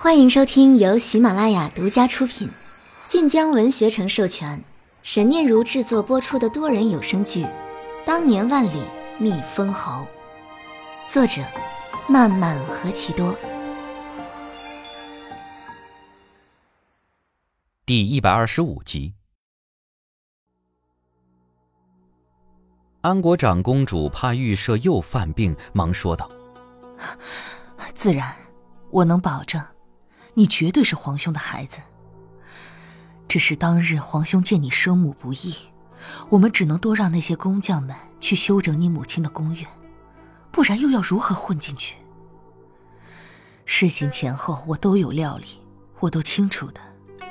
欢迎收听由喜马拉雅独家出品，晋江文学城授权，沈念如制作播出的多人有声剧《当年万里觅封侯》，作者漫漫何其多。 第125集。安国长公主怕玉舍又犯病，忙说道： 自然，我能保证你绝对是皇兄的孩子。只是当日皇兄见你生母不易，我们只能多让那些工匠们去修整你母亲的宫院，不然又要如何混进去？事情前后我都有料理，我都清楚的。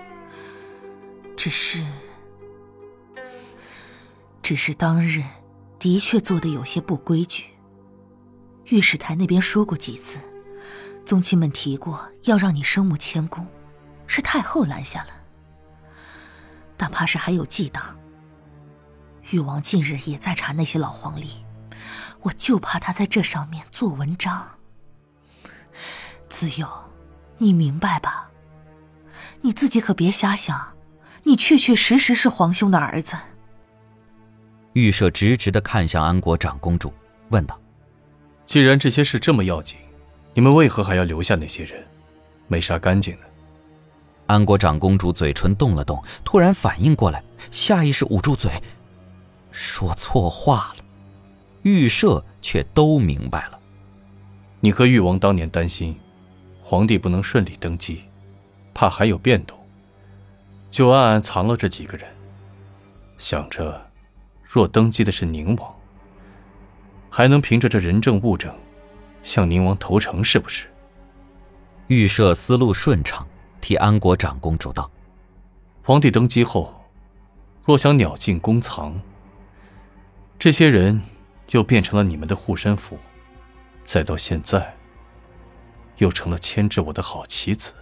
只是当日的确做得有些不规矩。御史台那边说过几次，宗亲们提过要让你生母迁宫，是太后拦下了。但怕是还有忌当。誉王近日也在查那些老黄历，我就怕他在这上面做文章。子佑，你明白吧？你自己可别瞎想，你确确实实是皇兄的儿子。 玉舍直直地看向安国长公主，问道： 既然这些事这么要紧，你们为何还要留下那些人，没杀干净呢？ 安国长公主嘴唇动了动，突然反应过来，下意识捂住嘴，说错话了。玉舍却都明白了。 你和誉王当年担心皇帝不能顺利登基，怕还有变动，就暗暗藏了这几个人，想着若登基的是宁王，还能凭着这人证物证向宁王投诚，是不是？ 玉舍思路顺畅，替安国长公主道： 皇帝登基后，若想鸟尽弓藏，这些人又变成了你们的护身符，再到现在又成了牵制我的好棋子。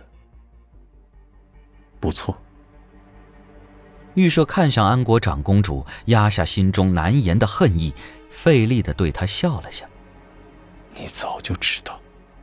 不错。 玉舍看向安国长公主，压下心中难言的恨意，费力地对她笑了下。 你早就知道。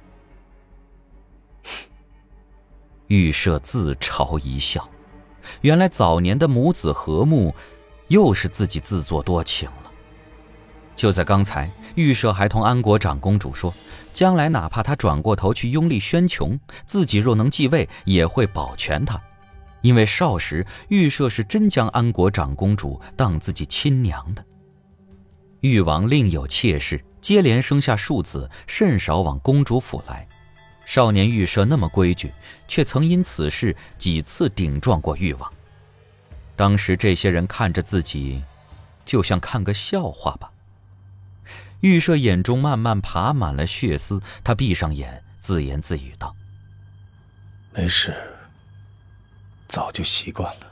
玉舍自嘲一笑，原来早年的母子和睦，又是自己自作多情了。就在刚才，玉舍还同安国长公主说，将来哪怕他转过头去拥立宣琼，自己若能继位，也会保全他。因为少时玉舍是真将安国长公主当自己亲娘的。誉王另有妾室，接连生下数子，甚少往公主府来。少年玉舍那么规矩，却曾因此事几次顶撞过誉王。当时这些人看着自己，就像看个笑话吧。玉舍眼中慢慢爬满了血丝，他闭上眼，自言自语道： 没事，早就习惯了，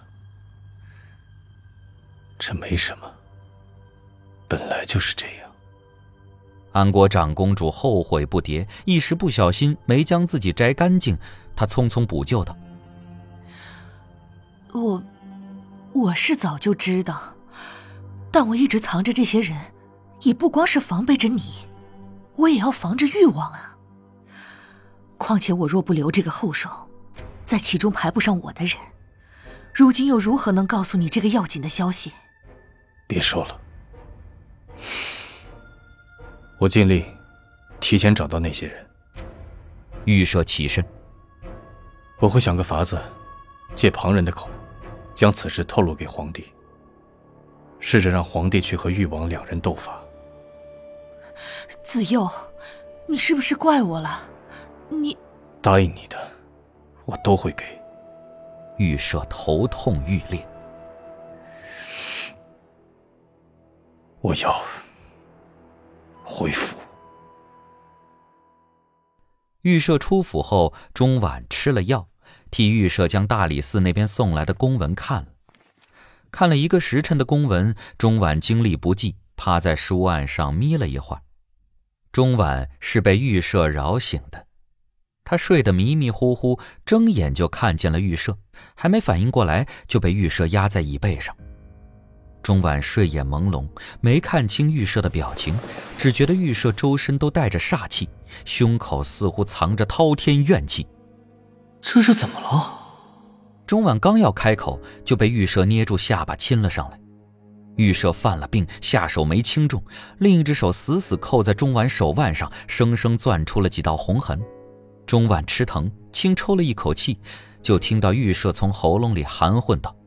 这没什么，本来就是这样。 安国长公主后悔不迭，一时不小心没将自己摘干净，她匆匆补救道： 我是早就知道，但我一直藏着这些人，也不光是防备着你，我也要防着誉王啊。况且我若不留这个后手，在其中排不上我的人，如今又如何能告诉你这个要紧的消息？ 别说了，我尽力提前找到那些人。 玉舍起身： 我会想个法子，借旁人的口，将此事透露给皇帝，试着让皇帝去和誉王两人斗法。 子佑，你是不是怪我了？你答应你的，我都会给。 玉舍头痛欲裂。 我要恢复。 玉舍出府后，中晚吃了药，替玉舍将大理寺那边送来的公文看了。看了1个时辰的公文，中晚精力不济，趴在书案上眯了一会儿。中晚是被玉舍扰醒的，他睡得迷迷糊糊，睁眼就看见了玉舍，还没反应过来就被玉舍压在椅背上。中晚睡眼朦胧，没看清玉舍的表情，只觉得玉舍周身都带着煞气，胸口似乎藏着滔天怨气。 这是怎么了？ 钟婉刚要开口，就被玉舍捏住下巴亲了上来。玉舍犯了病，下手没轻重，另一只手死死扣在钟婉手腕上，生生攥出了几道红痕。钟婉吃疼，轻抽了一口气，就听到玉舍从喉咙里含混道：“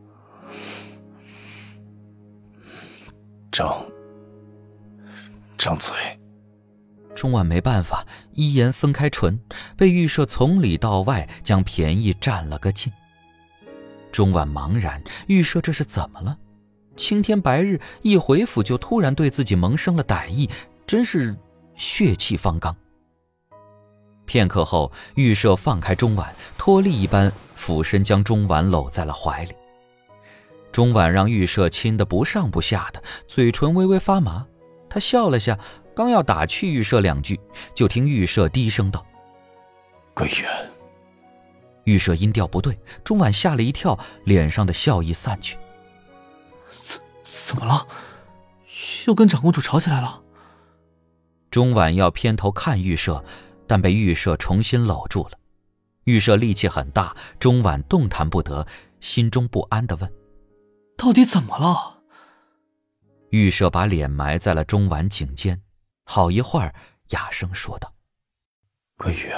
张嘴。” 钟婉没办法，一言分开唇，被玉舍从里到外将便宜占了个尽。钟婉茫然，玉舍这是怎么了？青天白日一回府就突然对自己萌生了歹意，真是血气方刚。片刻后，玉舍放开钟婉，脱力一般俯身将钟婉搂在了怀里。钟婉让玉舍亲得不上不下的，嘴唇微微发麻。他笑了下，刚要打趣玉舍两句，就听玉舍低声道：“ 桂圆。” 玉舍音调不对，钟婉吓了一跳，脸上的笑意散去。 怎么了？又跟长公主吵起来了？ 钟婉要偏头看玉舍，但被玉舍重新搂住了。玉舍力气很大，钟婉动弹不得，心中不安地问：“ 到底怎么了？” 玉舍把脸埋在了钟婉颈间，好一会儿哑声说道：“ 桂圆，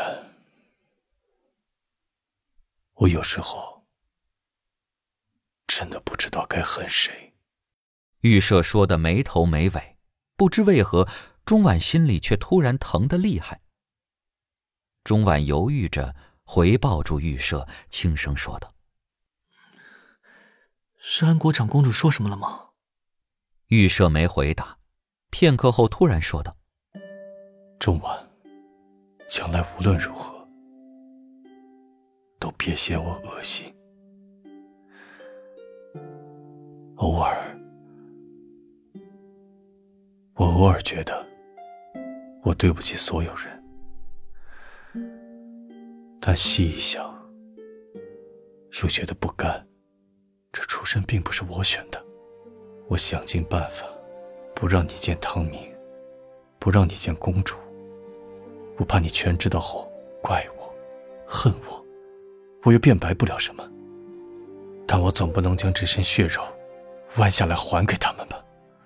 我有时候真的不知道该恨谁。” 玉舍说的没头没尾，不知为何钟婉心里却突然疼得厉害。钟婉犹豫着回抱住玉舍，轻声说道：“ 是安国长公主说什么了吗？” 玉舍没回答，片刻后突然说道：“ 钟婉，将来无论如何都别嫌我恶心。我偶尔觉得我对不起所有人，但细一想又觉得不甘，这出身并不是我选的。我想尽办法不让你见汤明，不让你见公主，不怕你全知道后怪我恨我，我又辩白不了什么，但我总不能将这身血肉剜下来还给他们吧。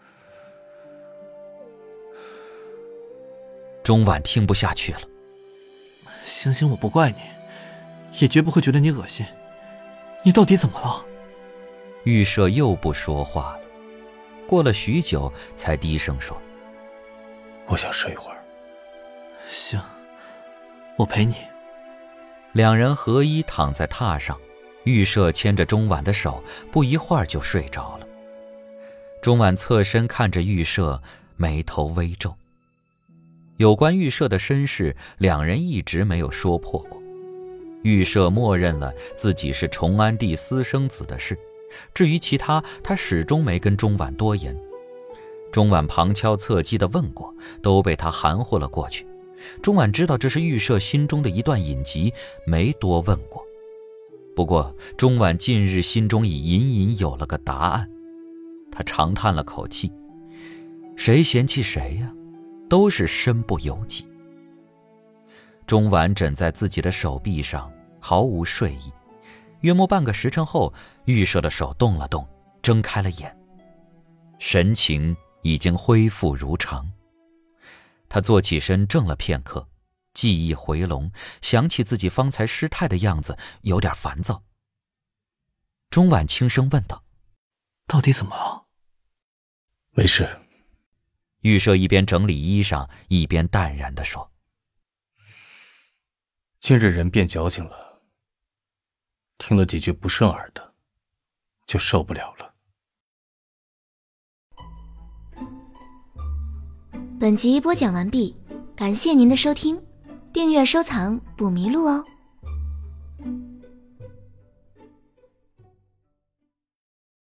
钟婉听不下去了：“ 行行，我不怪你，也绝不会觉得你恶心。你到底怎么了？” 玉舍又不说话了，过了许久才低声说：“ 我想睡会儿。”“行，我陪你。” 两人合衣躺在榻上，玉舍牵着钟婉的手，不一会儿就睡着了。钟婉侧身看着玉舍，眉头微皱。有关玉舍的身世，两人一直没有说破过。玉舍默认了自己是崇安帝私生子的事，至于其他，他始终没跟钟婉多言。钟婉旁敲侧击地问过，都被他含糊了过去。钟婉知道这是玉舍心中的一段隐疾，没多问过。不过钟婉近日心中已隐隐有了个答案。他长叹了口气，谁嫌弃谁呀？都是身不由己。钟婉枕在自己的手臂上，毫无睡意。约莫半个时辰后，玉舍的手动了动，睁开了眼，神情已经恢复如常。他坐起身怔了片刻，记忆回笼，想起自己方才失态的样子，有点烦躁。钟婉轻声问道：“ 到底怎么了？”“没事。” 玉舍一边整理衣裳，一边淡然地说：“ 近日人变矫情了，听了几句不顺耳的，就受不了了。” 本集播讲完毕，感谢您的收听，订阅收藏不迷路哦。